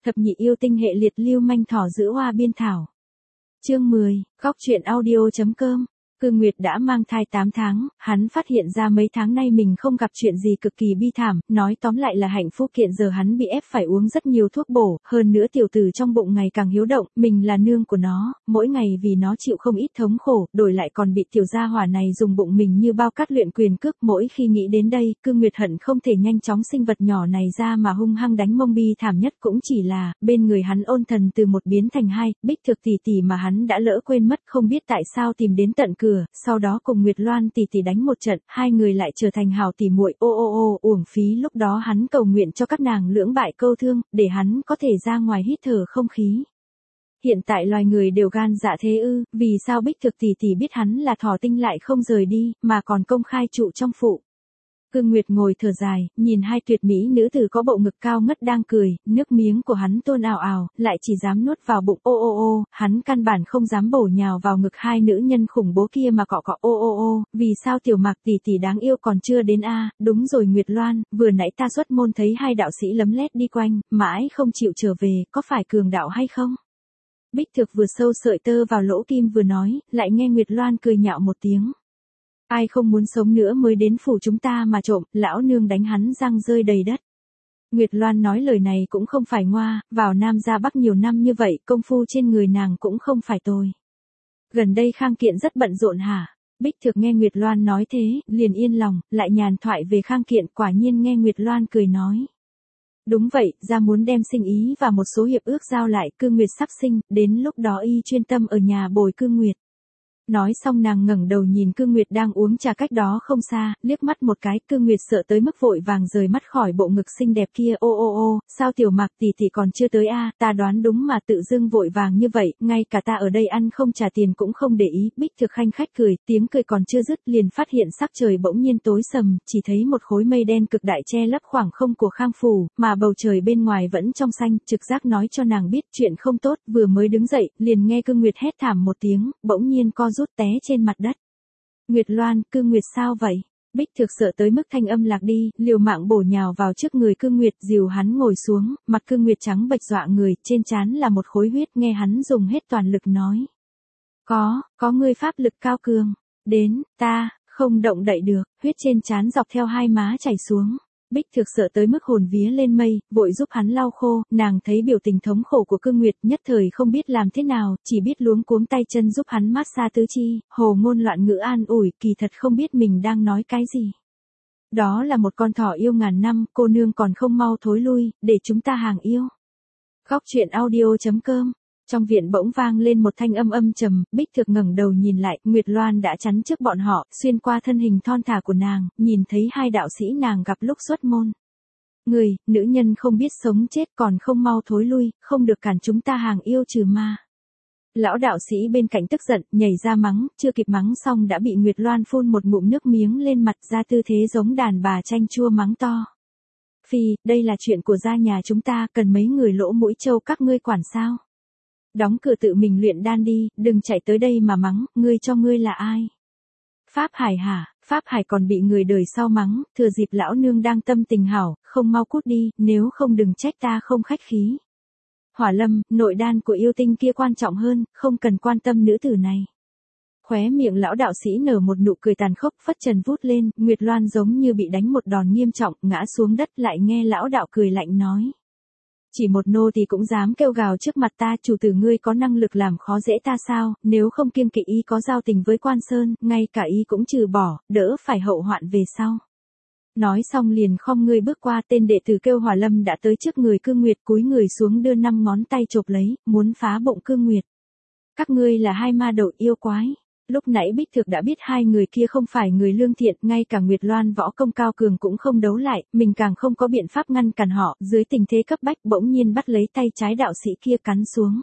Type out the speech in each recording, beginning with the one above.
Thập nhị yêu tinh hệ liệt lưu manh thỏ giữa hoa biên thảo. Chương 10, góc truyện audio.com. Cương Nguyệt đã mang thai 8 tháng, hắn phát hiện ra mấy tháng nay mình không gặp chuyện gì cực kỳ bi thảm, nói tóm lại là hạnh phúc. Hiện giờ hắn bị ép phải uống rất nhiều thuốc bổ, hơn nữa tiểu tử trong bụng ngày càng hiếu động, mình là nương của nó, mỗi ngày vì nó chịu không ít thống khổ, đổi lại còn bị tiểu gia hỏa này dùng bụng mình như bao cát luyện quyền cước. Mỗi khi nghĩ đến đây, Cương Nguyệt hận không thể nhanh chóng sinh vật nhỏ này ra mà hung hăng đánh mông. Bi thảm nhất cũng chỉ là, bên người hắn ôn thần từ 1 biến thành 2, Bích Thực tỷ tỷ mà hắn đã lỡ quên mất, không biết tại sao tìm đến tận cửa, sau đó cùng Nguyệt Loan tỷ tỷ đánh một trận, hai người lại trở thành hảo tỷ muội. Uổng phí lúc đó hắn cầu nguyện cho các nàng lưỡng bại câu thương, để hắn có thể ra ngoài hít thở không khí. Hiện tại loài người đều gan dạ thế ư? Vì sao Bích Thực tỷ tỷ biết hắn là thỏ tinh lại không rời đi, mà còn công khai trụ trong phụ? Cương Nguyệt ngồi thở dài, nhìn hai tuyệt mỹ nữ tử có bộ ngực cao ngất đang cười, nước miếng của hắn tuôn ào ào, lại chỉ dám nuốt vào bụng. Hắn căn bản không dám bổ nhào vào ngực hai nữ nhân khủng bố kia mà cọ cọ. Vì sao tiểu Mạc tỷ tỷ đáng yêu còn chưa đến a? Đúng rồi Nguyệt Loan, vừa nãy ta xuất môn thấy hai đạo sĩ lấm lét đi quanh, mãi không chịu trở về, có phải cường đạo hay không? Bích Thực vừa sâu sợi tơ vào lỗ kim vừa nói, lại nghe Nguyệt Loan cười nhạo một tiếng. Ai không muốn sống nữa mới đến phủ chúng ta mà trộm, lão nương đánh hắn răng rơi đầy đất. Nguyệt Loan nói lời này cũng không phải ngoa, vào Nam ra Bắc nhiều năm như vậy, công phu trên người nàng cũng không phải tồi. Gần đây Khang Kiện rất bận rộn hả? Bích Thực nghe Nguyệt Loan nói thế, liền yên lòng, lại nhàn thoại về Khang Kiện. Quả nhiên nghe Nguyệt Loan cười nói. Đúng vậy, ra muốn đem sinh ý và một số hiệp ước giao lại. Cương Nguyệt sắp sinh, đến lúc đó y chuyên tâm ở nhà bồi Cương Nguyệt. Nói xong nàng ngẩng đầu nhìn Cương Nguyệt đang uống trà cách đó không xa, liếc mắt một cái. Cương Nguyệt sợ tới mức vội vàng rời mắt khỏi bộ ngực xinh đẹp kia. Sao tiểu Mạc tỷ tỷ còn chưa tới a? Ta đoán đúng mà tự dưng vội vàng như vậy, ngay cả ta ở đây ăn không trả tiền cũng không để ý. Bích Thực khanh khách cười, tiếng cười còn chưa dứt liền phát hiện sắc trời bỗng nhiên tối sầm, chỉ thấy một khối mây đen cực đại che lấp khoảng không của Khang phủ, mà bầu trời bên ngoài vẫn trong xanh. Trực giác nói cho nàng biết chuyện không tốt, vừa mới đứng dậy, liền nghe Cương Nguyệt hét thảm một tiếng, bỗng nhiên rút té trên mặt đất. Nguyệt Loan, Cương Nguyệt sao vậy? Bích Thực sợ tới mức thanh âm lạc đi, liều mạng bổ nhào vào trước người Cương Nguyệt, dìu hắn ngồi xuống, mặt Cương Nguyệt trắng bệch dọa người, trên trán là một khối huyết. Nghe hắn dùng hết toàn lực nói. Có ngươi pháp lực cao cường. Đến, ta, không động đậy được, huyết trên trán dọc theo hai má chảy xuống. Bích Thực sợ tới mức hồn vía lên mây, vội giúp hắn lau khô. Nàng thấy biểu tình thống khổ của Cương Nguyệt, nhất thời không biết làm thế nào, chỉ biết luống cuống tay chân giúp hắn massage tứ chi, hồ ngôn loạn ngữ an ủi, kỳ thật không biết mình đang nói cái gì. Đó là một con thỏ yêu ngàn năm, cô nương còn không mau thối lui, để chúng ta hàng yêu. Góc truyện audio.com. Trong viện bỗng vang lên một thanh âm trầm. Bích Thực ngẩng đầu nhìn lại, Nguyệt Loan đã chắn trước bọn họ, xuyên qua thân hình thon thả của nàng, nhìn thấy hai đạo sĩ nàng gặp lúc xuất môn. Người, nữ nhân không biết sống chết còn không mau thối lui, không được cản chúng ta hàng yêu trừ ma. Lão đạo sĩ bên cạnh tức giận, nhảy ra mắng, chưa kịp mắng xong đã bị Nguyệt Loan phun một ngụm nước miếng lên mặt, ra tư thế giống đàn bà chanh chua mắng to. Phi, đây là chuyện của gia nhà chúng ta, cần mấy người lỗ mũi trâu các ngươi quản sao? Đóng cửa tự mình luyện đan đi, đừng chạy tới đây mà mắng, ngươi cho ngươi là ai? Pháp Hải hả? Pháp Hải còn bị người đời sau mắng, thừa dịp lão nương đang tâm tình hảo, không mau cút đi, nếu không đừng trách ta không khách khí. Hỏa Lâm, nội đan của yêu tinh kia quan trọng hơn, không cần quan tâm nữ tử này. Khóe miệng lão đạo sĩ nở một nụ cười tàn khốc, phất trần vút lên. Nguyệt Loan giống như bị đánh một đòn nghiêm trọng, ngã xuống đất, lại nghe lão đạo cười lạnh nói. Chỉ một nô thì cũng dám kêu gào trước mặt ta, chủ tử ngươi có năng lực làm khó dễ ta sao? Nếu không kiêng kỵ y có giao tình với Quan Sơn, ngay cả y cũng trừ bỏ, đỡ phải hậu hoạn về sau. Nói xong liền khom người bước qua. Tên đệ tử kêu Hỏa Lâm đã tới trước người Cương Nguyệt, cúi người xuống đưa 5 ngón tay chộp lấy, muốn phá bụng Cương Nguyệt. Các ngươi là hai ma đầu yêu quái. Lúc nãy Bích Thực đã biết hai người kia không phải người lương thiện, ngay cả Nguyệt Loan võ công cao cường cũng không đấu lại, mình càng không có biện pháp ngăn cản họ. Dưới tình thế cấp bách bỗng nhiên bắt lấy tay trái đạo sĩ kia cắn xuống.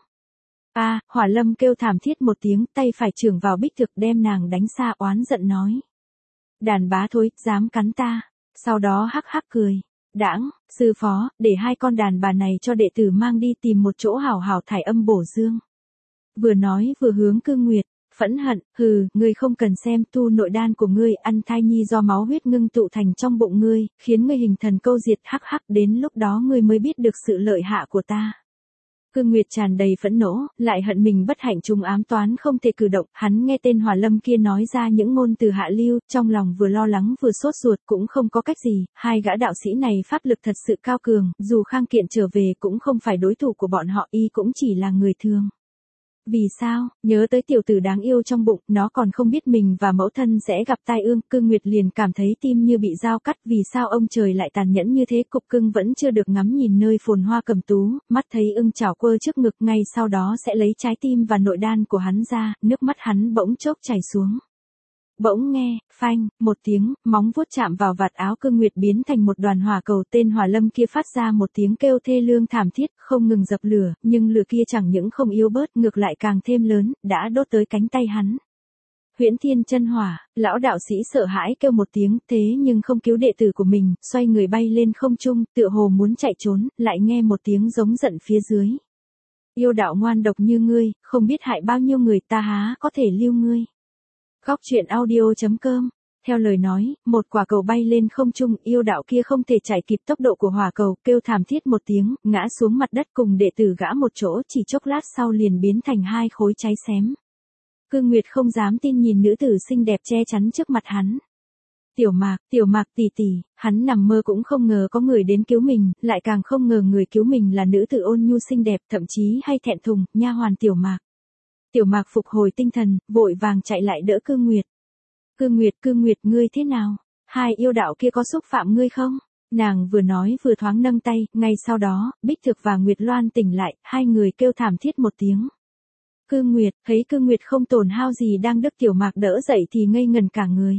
Hỏa Lâm kêu thảm thiết một tiếng, tay phải chưởng vào Bích Thực đem nàng đánh xa, oán giận nói. Đàn bá thối, dám cắn ta. Sau đó hắc hắc cười. Đãng, sư phó, để hai con đàn bà này cho đệ tử mang đi tìm một chỗ hảo hảo thải âm bổ dương. Vừa nói vừa hướng Cương Nguyệt. Phẫn hận, ngươi không cần xem, tu nội đan của ngươi ăn thai nhi do máu huyết ngưng tụ thành trong bụng ngươi, khiến ngươi hình thần câu diệt. Hắc hắc, đến lúc đó ngươi mới biết được sự lợi hại của ta. Cương Nguyệt tràn đầy phẫn nộ, lại hận mình bất hạnh trùng ám toán không thể cử động, hắn nghe tên Hỏa Lâm kia nói ra những ngôn từ hạ lưu, trong lòng vừa lo lắng vừa sốt ruột, cũng không có cách gì, hai gã đạo sĩ này pháp lực thật sự cao cường, dù Khang Kiện trở về cũng không phải đối thủ của bọn họ, y cũng chỉ là người thường. Vì sao, nhớ tới tiểu tử đáng yêu trong bụng, nó còn không biết mình và mẫu thân sẽ gặp tai ương, Cương Nguyệt liền cảm thấy tim như bị dao cắt, vì sao ông trời lại tàn nhẫn như thế, Cục Cưng vẫn chưa được ngắm nhìn nơi phồn hoa cẩm tú, mắt thấy ưng chảo quơ trước ngực, ngay sau đó sẽ lấy trái tim và nội đan của hắn ra, nước mắt hắn bỗng chốc chảy xuống. Bỗng nghe, phanh, một tiếng, móng vuốt chạm vào vạt áo Cương Nguyệt biến thành một đoàn hỏa cầu, tên Hỏa Lâm kia phát ra một tiếng kêu thê lương thảm thiết, không ngừng dập lửa, nhưng lửa kia chẳng những không yếu bớt, ngược lại càng thêm lớn, đã đốt tới cánh tay hắn. Huyễn Thiên Chân Hỏa, lão đạo sĩ sợ hãi kêu một tiếng, thế nhưng không cứu đệ tử của mình, xoay người bay lên không trung, tựa hồ muốn chạy trốn, lại nghe một tiếng giống giận phía dưới. Yêu đạo ngoan độc như ngươi, không biết hại bao nhiêu người, ta há có thể lưu ngươi. Góc truyện audio.com. Theo lời nói, một quả cầu bay lên không trung, yêu đạo kia không thể chạy kịp tốc độ của hỏa cầu, kêu thảm thiết một tiếng, ngã xuống mặt đất cùng đệ tử gã một chỗ, chỉ chốc lát sau liền biến thành hai khối cháy xém. Cương Nguyệt không dám tin nhìn nữ tử xinh đẹp che chắn trước mặt hắn. Tiểu Mạc tỷ tỷ, hắn nằm mơ cũng không ngờ có người đến cứu mình, lại càng không ngờ người cứu mình là nữ tử ôn nhu xinh đẹp, thậm chí hay thẹn thùng, nha hoàn Tiểu Mạc. Tiểu Mạc phục hồi tinh thần, vội vàng chạy lại đỡ Cương Nguyệt. Cương Nguyệt, ngươi thế nào? Hai yêu đạo kia có xúc phạm ngươi không? Nàng vừa nói vừa thoáng nâng tay, ngay sau đó, Bích Thực và Nguyệt Loan tỉnh lại, hai người kêu thảm thiết một tiếng. Cương Nguyệt, thấy Cương Nguyệt không tổn hao gì đang đỡ Tiểu Mạc đỡ dậy thì ngây ngần cả người.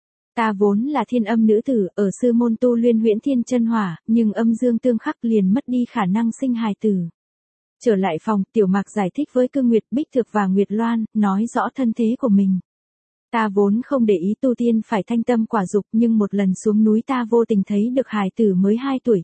Ta vốn là thiên âm nữ tử, ở sư môn tu luyện Huyễn Thiên Chân Hỏa, nhưng âm dương tương khắc liền mất đi khả năng sinh hài tử. Trở lại phòng, Tiểu Mạc giải thích với Cương Nguyệt, Bích Thực và Nguyệt Loan, nói rõ thân thế của mình. Ta vốn không để ý tu tiên phải thanh tâm quả dục, nhưng một lần xuống núi ta vô tình thấy được hài tử mới 2 tuổi,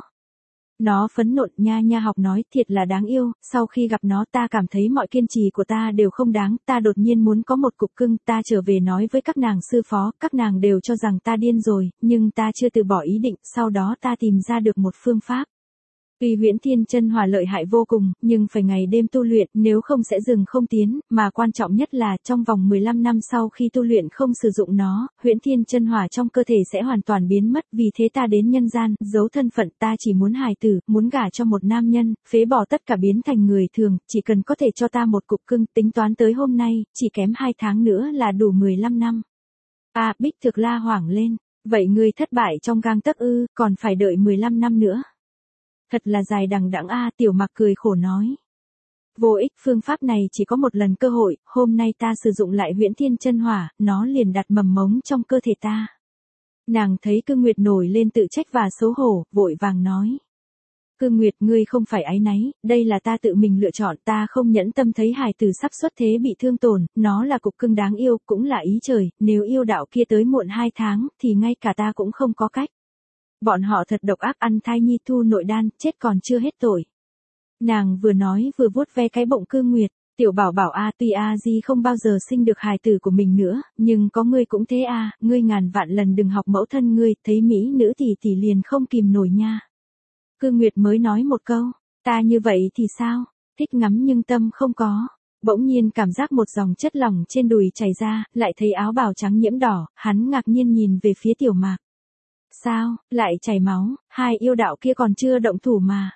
Nó phẫn nộ, nha học nói, thiệt là đáng yêu, sau khi gặp nó ta cảm thấy mọi kiên trì của ta đều không đáng, ta đột nhiên muốn có một cục cưng, ta trở về nói với các nàng sư phó, các nàng đều cho rằng ta điên rồi, nhưng ta chưa từ bỏ ý định, sau đó ta tìm ra được một phương pháp. Tuy Huyễn Thiên Chân Hỏa lợi hại vô cùng, nhưng phải ngày đêm tu luyện, nếu không sẽ dừng không tiến, mà quan trọng nhất là trong vòng 15 năm sau khi tu luyện không sử dụng nó, Huyễn Thiên Chân Hỏa trong cơ thể sẽ hoàn toàn biến mất, vì thế ta đến nhân gian, giấu thân phận, ta chỉ muốn hài tử, muốn gả cho một nam nhân, phế bỏ tất cả biến thành người thường, chỉ cần có thể cho ta một cục cưng, tính toán tới hôm nay, chỉ kém 2 tháng nữa là đủ 15 năm. Bích Thực la hoảng lên, vậy ngươi thất bại trong gang tấc ư, còn phải đợi 15 năm nữa. Thật là dài đằng đẵng Tiểu Mạc cười khổ nói. Vô ích, phương pháp này chỉ có một lần cơ hội, hôm nay ta sử dụng lại Huyễn Thiên Chân Hỏa, nó liền đặt mầm mống trong cơ thể ta. Nàng thấy Cương Nguyệt nổi lên tự trách và xấu hổ, vội vàng nói. Cương Nguyệt, ngươi không phải áy náy, đây là ta tự mình lựa chọn, ta không nhẫn tâm thấy hài tử sắp xuất thế bị thương tổn, nó là cục cưng đáng yêu, cũng là ý trời, nếu yêu đạo kia tới muộn 2 tháng, thì ngay cả ta cũng không có cách. Bọn họ thật độc ác, ăn thai nhi thu nội đan, chết còn chưa hết tội. Nàng vừa nói vừa vuốt ve cái bụng Cương Nguyệt, tiểu bảo bảo tuy Di không bao giờ sinh được hài tử của mình nữa, nhưng có ngươi cũng thế ngươi ngàn vạn lần đừng học mẫu thân ngươi, thấy mỹ nữ tỷ liền không kìm nổi nha. Cương Nguyệt mới nói một câu, ta như vậy thì sao, thích ngắm nhưng tâm không có. Bỗng nhiên cảm giác một dòng chất lỏng trên đùi chảy ra, lại thấy áo bào trắng nhiễm đỏ, hắn ngạc nhiên nhìn về phía Tiểu Mạc. Sao, lại chảy máu, hai yêu đạo kia còn chưa động thủ mà.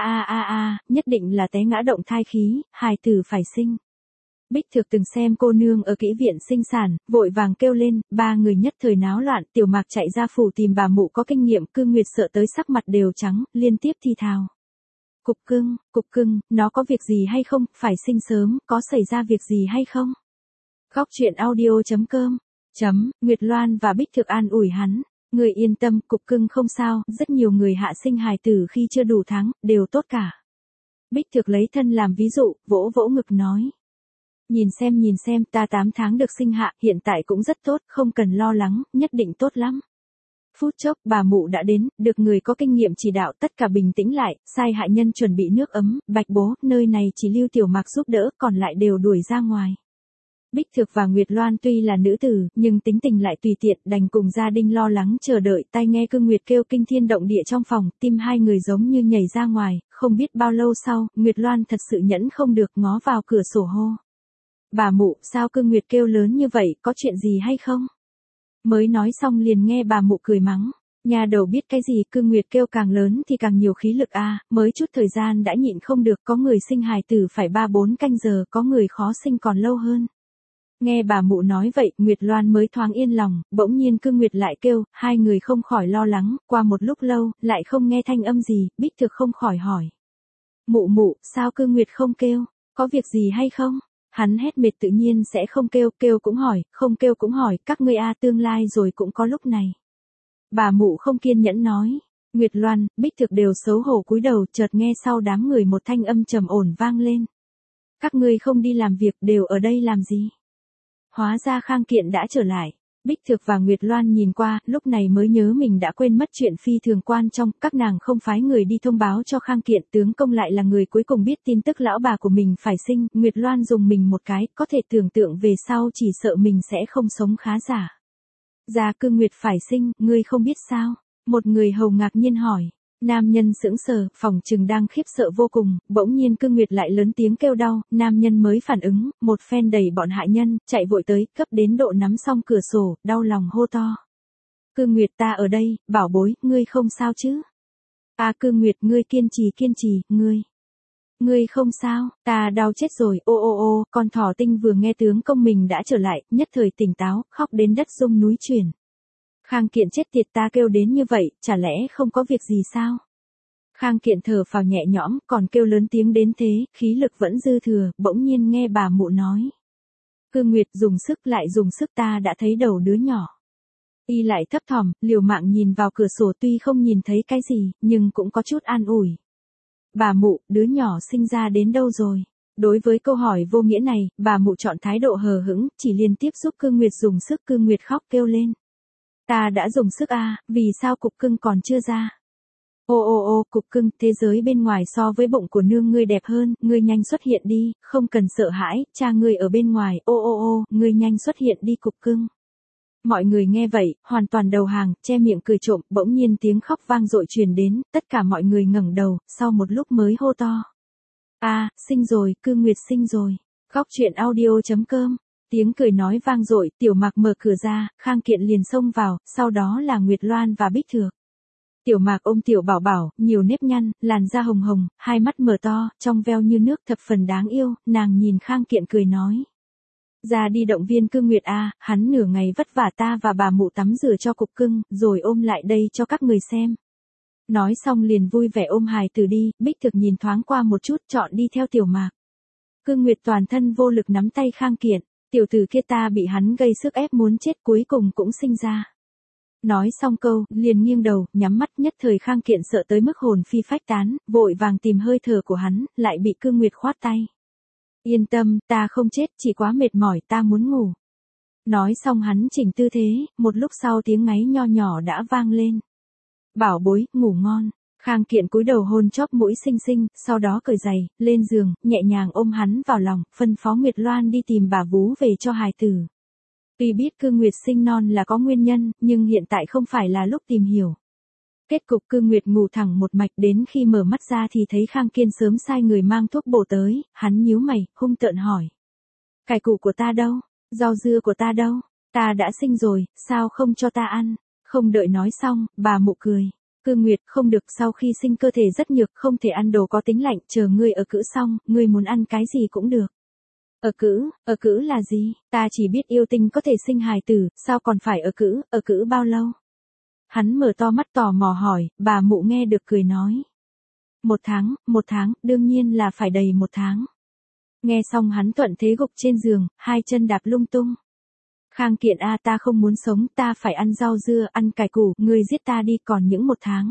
Nhất định là té ngã động thai khí, hài tử phải sinh. Bích Thực từng xem cô nương ở kỹ viện sinh sản, vội vàng kêu lên, 3 người nhất thời náo loạn, Tiểu Mạc chạy ra phủ tìm bà mụ có kinh nghiệm, Cương Nguyệt sợ tới sắc mặt đều trắng, liên tiếp thì thào. Cục cưng, nó có việc gì hay không, phải sinh sớm, có xảy ra việc gì hay không? Góc truyện audio.com. Nguyệt Loan và Bích Thực an ủi hắn. Người yên tâm, cục cưng không sao, rất nhiều người hạ sinh hài tử khi chưa đủ tháng, đều tốt cả. Bích Thực lấy thân làm ví dụ, vỗ vỗ ngực nói. Nhìn xem, ta 8 tháng được sinh hạ, hiện tại cũng rất tốt, không cần lo lắng, nhất định tốt lắm. Phút chốc, bà mụ đã đến, được người có kinh nghiệm chỉ đạo, tất cả bình tĩnh lại, sai hạ nhân chuẩn bị nước ấm, Bạch bố, nơi này chỉ lưu Tiểu Mạc giúp đỡ, còn lại đều đuổi ra ngoài. Bích Thược và Nguyệt Loan tuy là nữ tử, nhưng tính tình lại tùy tiện, đành cùng gia đình lo lắng chờ đợi. Tai nghe Cương Nguyệt kêu kinh thiên động địa trong phòng, tim hai người giống như nhảy ra ngoài. Không biết bao lâu sau, Nguyệt Loan thật sự nhẫn không được, ngó vào cửa sổ hô: bà mụ, sao Cương Nguyệt kêu lớn như vậy, có chuyện gì hay không? Mới nói xong liền nghe bà mụ cười mắng: nhà đầu biết cái gì, Cương Nguyệt kêu càng lớn thì càng nhiều khí lực a, mới chút thời gian đã nhịn không được, có người sinh hài tử phải 3-4 canh giờ, có người khó sinh còn lâu hơn. Nghe bà mụ nói vậy, Nguyệt Loan mới thoáng yên lòng. Bỗng nhiên Cương Nguyệt lại kêu, hai người không khỏi lo lắng. Qua một lúc lâu, lại không nghe thanh âm gì, Bích Thược không khỏi hỏi: mụ mụ, sao Cương Nguyệt không kêu, có việc gì hay không? Hắn hét mệt tự nhiên sẽ không kêu, kêu cũng hỏi, không kêu cũng hỏi, các ngươi a, tương lai rồi cũng có lúc này. Bà mụ không kiên nhẫn nói. Nguyệt Loan, Bích Thược đều xấu hổ cúi đầu, chợt nghe sau đám người một thanh âm trầm ổn vang lên: các ngươi không đi làm việc, đều ở đây làm gì? Hóa ra Khang Kiện đã trở lại. Bích Thược và Nguyệt Loan nhìn qua, lúc này mới nhớ mình đã quên mất chuyện phi thường quan trọng. Các nàng không phái người đi thông báo cho Khang Kiện, tướng công lại là người cuối cùng biết tin tức lão bà của mình phải sinh. Nguyệt Loan dùng mình một cái, có thể tưởng tượng về sau chỉ sợ mình sẽ không sống khá giả. Gia Cương Nguyệt phải sinh, ngươi không biết sao? Một người hầu ngạc nhiên hỏi. Nam nhân sững sờ, phòng trừng đang khiếp sợ vô cùng. Bỗng nhiên Cương Nguyệt lại lớn tiếng kêu đau, nam nhân mới phản ứng, một phen đẩy bọn hạ nhân, chạy vội tới, cấp đến độ nắm xong cửa sổ, đau lòng hô to: Cương Nguyệt, ta ở đây, bảo bối, ngươi không sao chứ? Cương Nguyệt, ngươi kiên trì, ngươi không sao? Ta đau chết rồi, ô, con thỏ tinh vừa nghe tướng công mình đã trở lại, nhất thời tỉnh táo, khóc đến đất rung núi chuyển. Khang Kiện chết tiệt, ta kêu đến như vậy, chả lẽ không có việc gì sao? Khang Kiện thở phào nhẹ nhõm, còn kêu lớn tiếng đến thế, khí lực vẫn dư thừa. Bỗng nhiên nghe bà mụ nói: Cương Nguyệt, dùng sức, ta đã thấy đầu đứa nhỏ. Y lại thấp thỏm, liều mạng nhìn vào cửa sổ, tuy không nhìn thấy cái gì, nhưng cũng có chút an ủi. Bà mụ, đứa nhỏ sinh ra đến đâu rồi? Đối với câu hỏi vô nghĩa này, bà mụ chọn thái độ hờ hững, chỉ liên tiếp giúp Cương Nguyệt dùng sức. Cương Nguyệt khóc kêu lên: ta đã dùng sức vì sao cục cưng còn chưa ra? Ô, cục cưng, thế giới bên ngoài so với bụng của nương ngươi đẹp hơn, ngươi nhanh xuất hiện đi, không cần sợ hãi, cha ngươi ở bên ngoài, ô, ngươi nhanh xuất hiện đi cục cưng. Mọi người nghe vậy, hoàn toàn đầu hàng, che miệng cười trộm. Bỗng nhiên tiếng khóc vang dội truyền đến, tất cả mọi người ngẩng đầu, sau một lúc mới hô to: sinh rồi, Cương Nguyệt sinh rồi. Góc truyện audio.com. Tiếng cười nói vang dội, Tiểu Mạc mở cửa ra, Khang Kiện liền xông vào, sau đó là Nguyệt Loan và Bích Thược. Tiểu Mạc ôm Tiểu Bảo Bảo, nhiều nếp nhăn, làn da hồng hồng, hai mắt mở to, trong veo như nước, thập phần đáng yêu. Nàng nhìn Khang Kiện cười nói: ra đi động viên Cương Nguyệt hắn nửa ngày vất vả, ta và bà mụ tắm rửa cho cục cưng, rồi ôm lại đây cho các người xem. Nói xong liền vui vẻ ôm hài tử đi. Bích Thược nhìn thoáng qua một chút, chọn đi theo Tiểu Mạc. Cương Nguyệt toàn thân vô lực nắm tay Khang Kiện. Tiểu tử kia ta bị hắn gây sức ép muốn chết, cuối cùng cũng sinh ra. Nói xong câu, liền nghiêng đầu, nhắm mắt. Nhất thời Khang Kiện sợ tới mức hồn phi phách tán, vội vàng tìm hơi thở của hắn, lại bị Cương Nguyệt khoát tay. Yên tâm, ta không chết, chỉ quá mệt mỏi, ta muốn ngủ. Nói xong hắn chỉnh tư thế, một lúc sau tiếng ngáy nho nhỏ đã vang lên. Bảo bối, ngủ ngon. Khang Kiện cúi đầu hôn chóp mũi xinh xinh, sau đó cởi giày, lên giường, nhẹ nhàng ôm hắn vào lòng, phân phó Nguyệt Loan đi tìm bà vú về cho hài tử. Tuy biết Cương Nguyệt sinh non là có nguyên nhân, nhưng hiện tại không phải là lúc tìm hiểu. Kết cục Cương Nguyệt ngủ thẳng một mạch, đến khi mở mắt ra thì thấy Khang Kiên sớm sai người mang thuốc bổ tới, hắn nhíu mày, hung tợn hỏi: cải củ của ta đâu? Rau dưa của ta đâu? Ta đã sinh rồi, sao không cho ta ăn? Không đợi nói xong, bà mụ cười. Cương Nguyệt, không được, sau khi sinh cơ thể rất nhược, không thể ăn đồ có tính lạnh, chờ ngươi ở cữ xong, ngươi muốn ăn cái gì cũng được. Ở cữ là gì? Ta chỉ biết yêu tinh có thể sinh hài tử, sao còn phải ở cữ bao lâu? Hắn mở to mắt tò mò hỏi, bà mụ nghe được cười nói: 1 tháng, đương nhiên là phải đầy 1 tháng. Nghe xong hắn thuận thế gục trên giường, hai chân đạp lung tung. Khang Kiện ta không muốn sống, ta phải ăn rau dưa, ăn cải củ, ngươi giết ta đi, còn những 1 tháng.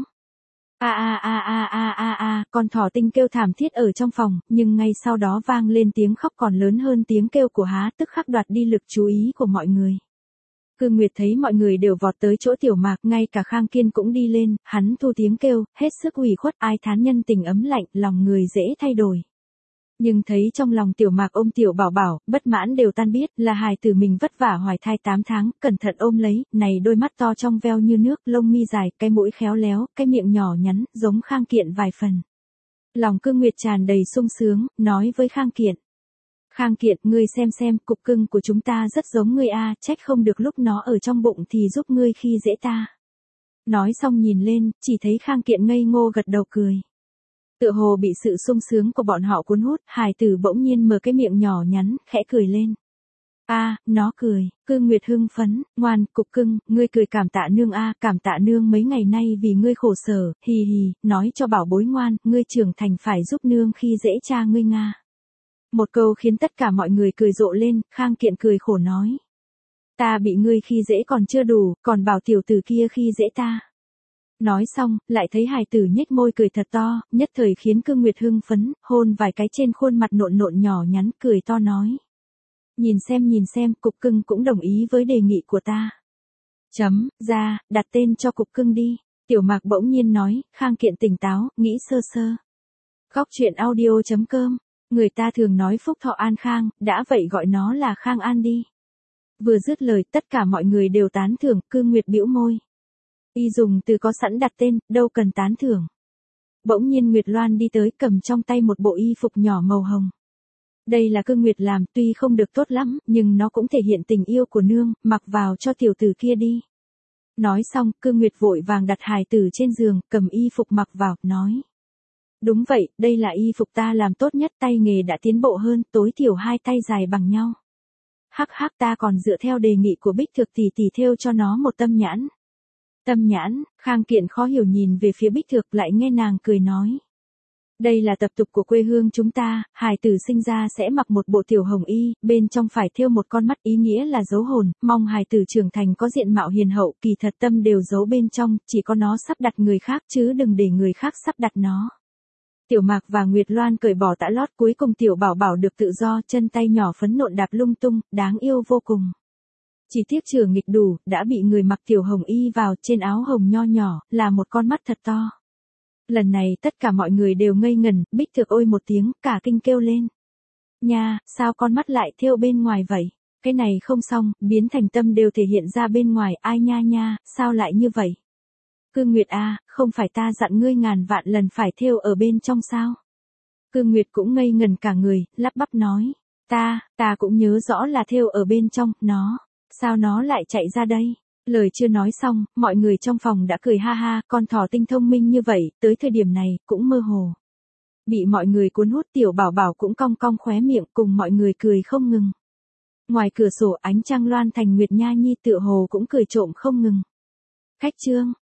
Con thỏ tinh kêu thảm thiết ở trong phòng, nhưng ngay sau đó vang lên tiếng khóc còn lớn hơn tiếng kêu của há, tức khắc đoạt đi lực chú ý của mọi người. Cương Nguyệt thấy mọi người đều vọt tới chỗ Tiểu Mạc, ngay cả Khang Kiên cũng đi lên, hắn thu tiếng kêu, hết sức ủy khuất, ai thán nhân tình ấm lạnh, lòng người dễ thay đổi. Nhưng thấy trong lòng Tiểu Mạc ôm Tiểu Bảo Bảo, bất mãn đều tan biết, là hài tử mình vất vả hoài thai 8 tháng, cẩn thận ôm lấy, này đôi mắt to trong veo như nước, lông mi dài, cái mũi khéo léo, cái miệng nhỏ nhắn, giống Khang Kiện vài phần. Lòng Cương Nguyệt tràn đầy sung sướng, nói với Khang Kiện. Khang Kiện, ngươi xem, cục cưng của chúng ta rất giống ngươi a, trách không được lúc nó ở trong bụng thì giúp ngươi khi dễ ta. Nói xong nhìn lên, chỉ thấy Khang Kiện ngây ngô gật đầu cười. Tựa hồ bị sự sung sướng của bọn họ cuốn hút, hài tử bỗng nhiên mở cái miệng nhỏ nhắn, khẽ cười lên. Nó cười, Cương Nguyệt hưng phấn, ngoan, cục cưng, ngươi cười cảm tạ nương cảm tạ nương mấy ngày nay vì ngươi khổ sở, hì hì, nói cho bảo bối ngoan, ngươi trưởng thành phải giúp nương khi dễ cha ngươi nga. Một câu khiến tất cả mọi người cười rộ lên, Khang Kiện cười khổ nói. Ta bị ngươi khi dễ còn chưa đủ, còn bảo tiểu tử kia khi dễ ta. Nói xong, lại thấy hài tử nhếch môi cười thật to, nhất thời khiến Cương Nguyệt hưng phấn, hôn vài cái trên khuôn mặt nộn nhỏ nhắn, cười to nói. Nhìn xem, cục cưng cũng đồng ý với đề nghị của ta. Ra, đặt tên cho cục cưng đi. Tiểu Mạc bỗng nhiên nói, Khang Kiện tỉnh táo, nghĩ sơ sơ. Góc truyện audio.com, người ta thường nói phúc thọ an khang, đã vậy gọi nó là Khang An đi. Vừa dứt lời, tất cả mọi người đều tán thưởng, Cương Nguyệt bĩu môi. Y dùng từ có sẵn đặt tên, đâu cần tán thưởng. Bỗng nhiên Nguyệt Loan đi tới, cầm trong tay một bộ y phục nhỏ màu hồng. Đây là Cương Nguyệt làm, tuy không được tốt lắm, nhưng nó cũng thể hiện tình yêu của nương, mặc vào cho tiểu tử kia đi. Nói xong, Cương Nguyệt vội vàng đặt hài tử trên giường, cầm y phục mặc vào, nói. Đúng vậy, đây là y phục ta làm tốt nhất, tay nghề đã tiến bộ hơn, tối thiểu 2 tay dài bằng nhau. Hắc ta còn dựa theo đề nghị của Bích Thược tỷ thêu cho nó một tâm nhãn. Tâm nhãn, Khang Kiện khó hiểu nhìn về phía Bích Thược lại nghe nàng cười nói. Đây là tập tục của quê hương chúng ta, hài tử sinh ra sẽ mặc một bộ tiểu hồng y, bên trong phải thêu một con mắt ý nghĩa là dấu hồn, mong hài tử trưởng thành có diện mạo hiền hậu, kỳ thật tâm đều giấu bên trong, chỉ có nó sắp đặt người khác chứ đừng để người khác sắp đặt nó. Tiểu Mạc và Nguyệt Loan cởi bỏ tã lót, cuối cùng Tiểu Bảo Bảo được tự do, chân tay nhỏ phấn nộn đạp lung tung, đáng yêu vô cùng. Chỉ tiếc chưa nghịch đủ, đã bị người mặc tiểu hồng y vào, trên áo hồng nho nhỏ, là một con mắt thật to. Lần này tất cả mọi người đều ngây ngẩn, Bích Thược ôi một tiếng, cả kinh kêu lên. Nha, sao con mắt lại thêu bên ngoài vậy? Cái này không xong, biến thành tâm đều thể hiện ra bên ngoài, ai nha, sao lại như vậy? Cương Nguyệt không phải ta dặn ngươi ngàn vạn lần phải thêu ở bên trong sao? Cương Nguyệt cũng ngây ngẩn cả người, lắp bắp nói. Ta cũng nhớ rõ là thêu ở bên trong, sao nó lại chạy ra đây? Lời chưa nói xong, mọi người trong phòng đã cười ha ha, con thỏ tinh thông minh như vậy, tới thời điểm này, cũng mơ hồ. Bị mọi người cuốn hút, Tiểu Bảo Bảo cũng cong cong khóe miệng, cùng mọi người cười không ngừng. Ngoài cửa sổ ánh trăng loan thành Nguyệt Nha Nhi tựa hồ cũng cười trộm không ngừng. Khách trương.